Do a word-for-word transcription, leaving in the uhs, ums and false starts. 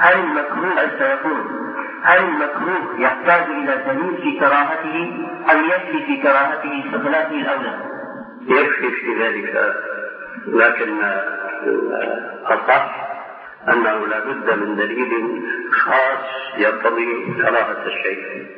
هل المكروه سيكون هل المكروه يحتاج إلى دليل في كراهته أم يكفي في كراهته بخلافه الأولى؟ يكفي في ذلك، لكن الصح أنه لا بد من دليل خاص يقتضي كراهة الشيء.